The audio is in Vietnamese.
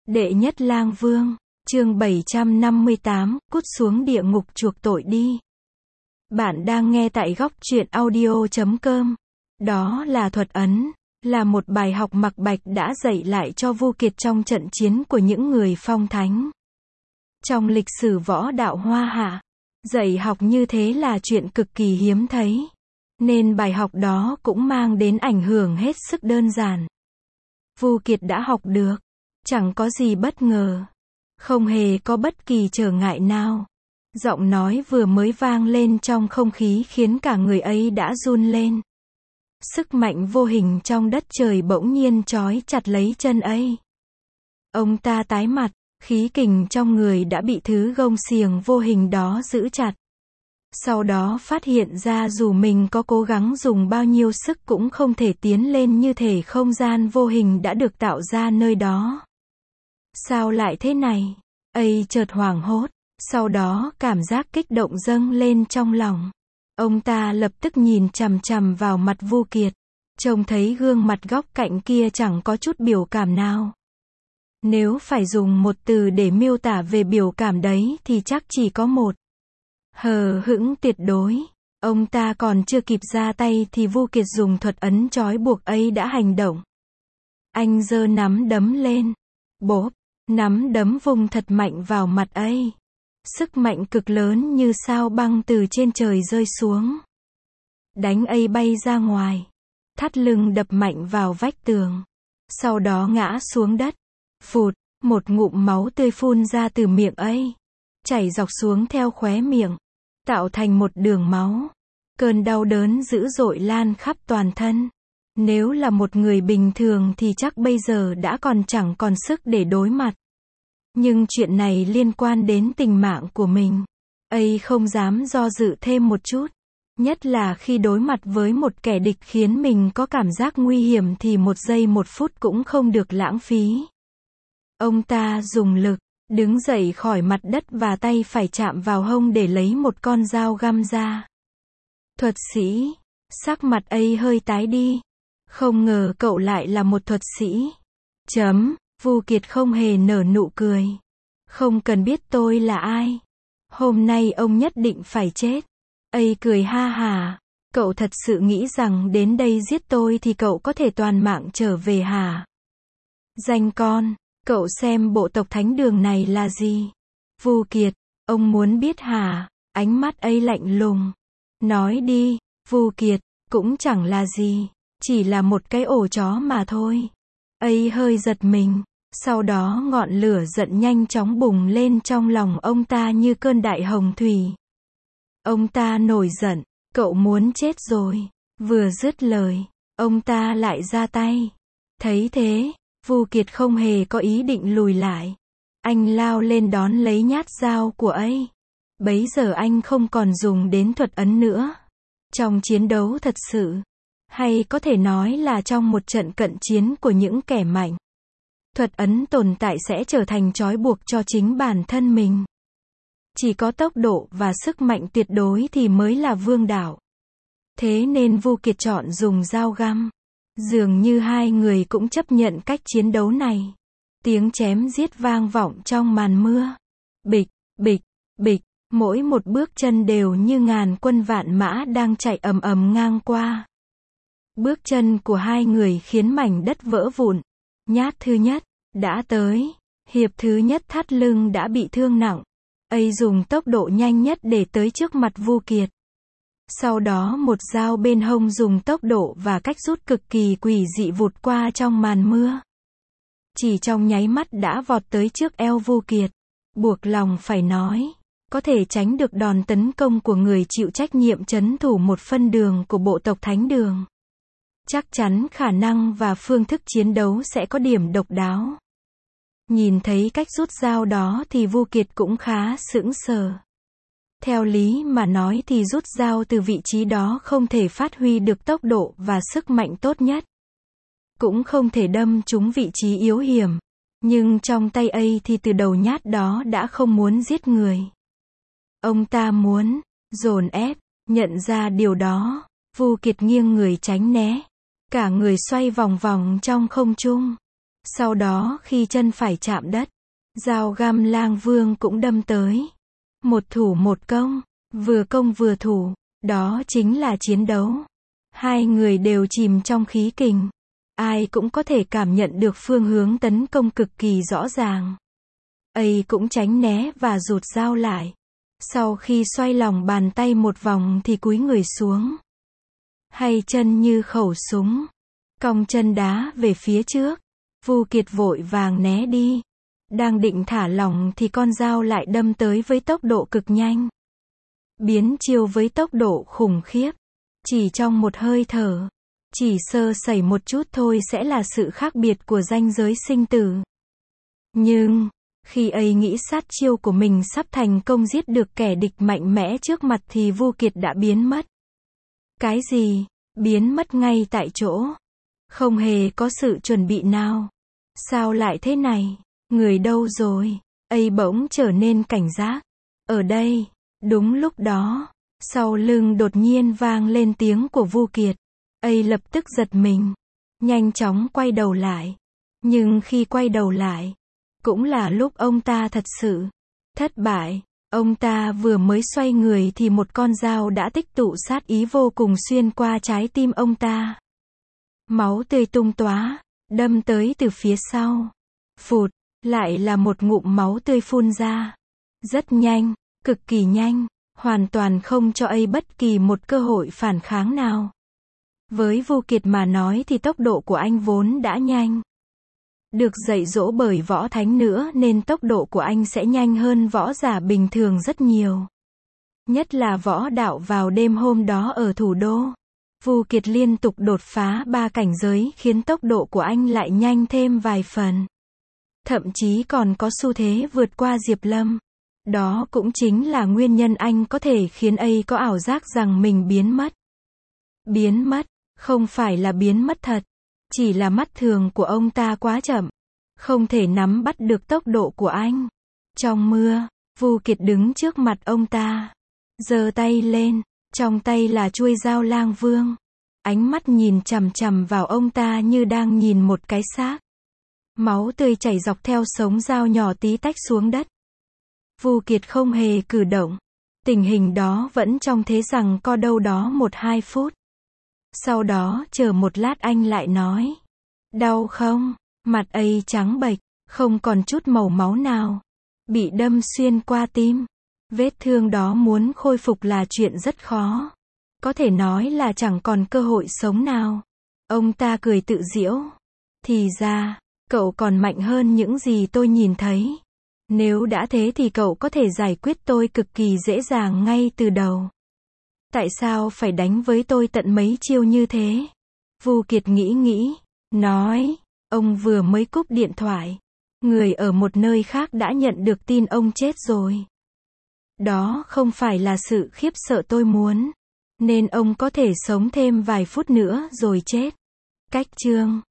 Đệ nhất lang vương, chương 758, cút xuống địa ngục chuộc tội đi. Bạn đang nghe tại góc truyện audio.com. Đó là thuật ấn, là một bài học Mạc Bạch đã dạy lại cho Vu Kiệt trong trận chiến của những người phong thánh. Trong lịch sử võ đạo Hoa Hạ, dạy học như thế là chuyện cực kỳ hiếm thấy. Nên bài học đó cũng mang đến ảnh hưởng hết sức đơn giản. Vu Kiệt đã học được. Chẳng có gì bất ngờ. Không hề có bất kỳ trở ngại nào. Giọng nói vừa mới vang lên trong không khí khiến cả người ấy đã run lên. Sức mạnh vô hình trong đất trời bỗng nhiên trói chặt lấy chân ấy. Ông ta tái mặt, khí kình trong người đã bị thứ gông xiềng vô hình đó giữ chặt. Sau đó phát hiện ra dù mình có cố gắng dùng bao nhiêu sức cũng không thể tiến lên như thể không gian vô hình đã được tạo ra nơi đó. Sao lại thế này? Ấy chợt hoảng hốt, sau đó cảm giác kích động dâng lên trong lòng. Ông ta lập tức nhìn chằm chằm vào mặt Vu Kiệt, trông thấy gương mặt góc cạnh kia chẳng có chút biểu cảm nào. Nếu phải dùng một từ để miêu tả về biểu cảm đấy thì chắc chỉ có một. Hờ hững tuyệt đối. Ông ta còn chưa kịp ra tay thì Vu Kiệt dùng thuật ấn trói buộc ấy đã hành động. Anh giơ nắm đấm lên. Bốp, nắm đấm vùng thật mạnh vào mặt ấy. Sức mạnh cực lớn như sao băng từ trên trời rơi xuống. Đánh ấy bay ra ngoài. Thắt lưng đập mạnh vào vách tường. Sau đó ngã xuống đất. Phụt, một ngụm máu tươi phun ra từ miệng ấy. Chảy dọc xuống theo khóe miệng. Tạo thành một đường máu. Cơn đau đớn dữ dội lan khắp toàn thân. Nếu là một người bình thường thì chắc bây giờ đã chẳng còn sức để đối mặt. Nhưng chuyện này liên quan đến tình mạng của mình. Ấy không dám do dự thêm một chút. Nhất là khi đối mặt với một kẻ địch khiến mình có cảm giác nguy hiểm thì 1 giây 1 phút cũng không được lãng phí. Ông ta dùng lực, đứng dậy khỏi mặt đất và tay phải chạm vào hông để lấy một con dao găm ra. Thuật sĩ, sắc mặt ấy hơi tái đi. Không ngờ cậu lại là một thuật sĩ. Vu Kiệt không hề nở nụ cười. Không cần biết tôi là ai. Hôm nay ông nhất định phải chết. Ấy cười ha hả. Cậu thật sự nghĩ rằng đến đây giết tôi thì cậu có thể toàn mạng trở về hả? Danh con, cậu xem bộ tộc thánh đường này là gì? Vu Kiệt, ông muốn biết hả? Ánh mắt ấy lạnh lùng. Nói đi, Vu Kiệt, cũng chẳng là gì. Chỉ là một cái ổ chó mà thôi. Ấy hơi giật mình. Sau đó ngọn lửa giận nhanh chóng bùng lên trong lòng ông ta như cơn đại hồng thủy. Ông ta nổi giận. Cậu muốn chết rồi. Vừa dứt lời, ông ta lại ra tay. Thấy thế, Vu Kiệt không hề có ý định lùi lại. Anh lao lên đón lấy nhát dao của ấy. Bấy giờ anh không còn dùng đến thuật ấn nữa. Trong chiến đấu thật sự, hay có thể nói là trong một trận cận chiến của những kẻ mạnh, thuật ấn tồn tại sẽ trở thành trói buộc cho chính bản thân mình. Chỉ có tốc độ và sức mạnh tuyệt đối thì mới là vương đạo. Thế nên Vu Kiệt chọn dùng dao găm. Dường như hai người cũng chấp nhận cách chiến đấu này. Tiếng chém giết vang vọng trong màn mưa. Bịch, bịch, bịch, mỗi một bước chân đều như ngàn quân vạn mã đang chạy ầm ầm ngang qua. Bước chân của hai người khiến mảnh đất vỡ vụn. Nhát thứ nhất đã tới. Hiệp thứ nhất thắt lưng đã bị thương nặng. Ấy dùng tốc độ nhanh nhất để tới trước mặt Vu Kiệt. Sau đó một dao bên hông dùng tốc độ và cách rút cực kỳ quỷ dị vụt qua trong màn mưa. Chỉ trong nháy mắt đã vọt tới trước eo Vu Kiệt. Buộc lòng phải nói, có thể tránh được đòn tấn công của người chịu trách nhiệm trấn thủ một phân đường của bộ tộc Thánh Đường. Chắc chắn khả năng và phương thức chiến đấu sẽ có điểm độc đáo. Nhìn thấy cách rút dao đó thì Vu Kiệt cũng khá sững sờ. Theo lý mà nói thì rút dao từ vị trí đó không thể phát huy được tốc độ và sức mạnh tốt nhất. Cũng không thể đâm trúng vị trí yếu hiểm. Nhưng trong tay ấy thì từ đầu nhát đó đã không muốn giết người. Ông ta muốn dồn ép. Nhận ra điều đó, Vu Kiệt nghiêng người tránh né. Cả người xoay vòng vòng trong không trung. Sau đó khi chân phải chạm đất, dao găm Lang Vương cũng đâm tới. Một thủ một công, vừa công vừa thủ, đó chính là chiến đấu. Hai người đều chìm trong khí kình. Ai cũng có thể cảm nhận được phương hướng tấn công cực kỳ rõ ràng. Ấy cũng tránh né và rụt dao lại. Sau khi xoay lòng bàn tay một vòng thì cúi người xuống. Hay chân như khẩu súng. Cong chân đá về phía trước. Vu Kiệt vội vàng né đi. Đang định thả lỏng thì con dao lại đâm tới với tốc độ cực nhanh. Biến chiêu với tốc độ khủng khiếp. Chỉ trong một hơi thở. Chỉ sơ sẩy một chút thôi sẽ là sự khác biệt của ranh giới sinh tử. Nhưng, khi ấy nghĩ sát chiêu của mình sắp thành công giết được kẻ địch mạnh mẽ trước mặt thì Vu Kiệt đã biến mất. Cái gì? Biến mất ngay tại chỗ. Không hề có sự chuẩn bị nào. Sao lại thế này? Người đâu rồi? Ấy bỗng trở nên cảnh giác. Ở đây, đúng lúc đó, sau lưng đột nhiên vang lên tiếng của Vu Kiệt. Ấy lập tức giật mình. Nhanh chóng quay đầu lại. Nhưng khi quay đầu lại, cũng là lúc ông ta thật sự thất bại. Ông ta vừa mới xoay người thì một con dao đã tích tụ sát ý vô cùng xuyên qua trái tim ông ta. Máu tươi tung tóa, đâm tới từ phía sau. Phụt, lại là một ngụm máu tươi phun ra. Rất nhanh, cực kỳ nhanh, hoàn toàn không cho ấy bất kỳ một cơ hội phản kháng nào. Với Vu Kiệt mà nói thì tốc độ của anh vốn đã nhanh. Được dạy dỗ bởi võ thánh nữa nên tốc độ của anh sẽ nhanh hơn võ giả bình thường rất nhiều. Nhất là võ đạo vào đêm hôm đó ở thủ đô. Vu Kiệt liên tục đột phá 3 cảnh giới khiến tốc độ của anh lại nhanh thêm vài phần. Thậm chí còn có xu thế vượt qua Diệp Lâm. Đó cũng chính là nguyên nhân anh có thể khiến ấy có ảo giác rằng mình biến mất. Biến mất, không phải là biến mất thật. Chỉ là mắt thường của ông ta quá chậm. Không thể nắm bắt được tốc độ của anh. Trong mưa, Vu Kiệt đứng trước mặt ông ta. Giơ tay lên, trong tay là chuôi dao Lang Vương. Ánh mắt nhìn chằm chằm vào ông ta như đang nhìn một cái xác. Máu tươi chảy dọc theo sống dao nhỏ tí tách xuống đất. Vu Kiệt không hề cử động. Tình hình đó vẫn trong thế rằng co đâu đó 1-2 phút. Sau đó chờ một lát anh lại nói. Đau không? Mặt ấy trắng bệch, không còn chút màu máu nào. Bị đâm xuyên qua tim. Vết thương đó muốn khôi phục là chuyện rất khó. Có thể nói là chẳng còn cơ hội sống nào. Ông ta cười tự giễu. Thì ra, cậu còn mạnh hơn những gì tôi nhìn thấy. Nếu đã thế thì cậu có thể giải quyết tôi cực kỳ dễ dàng ngay từ đầu. Tại sao phải đánh với tôi tận mấy chiêu như thế? Vu Kiệt nghĩ, nói, ông vừa mới cúp điện thoại. Người ở một nơi khác đã nhận được tin ông chết rồi. Đó không phải là sự khiếp sợ tôi muốn. Nên ông có thể sống thêm vài phút nữa rồi chết. Cách chương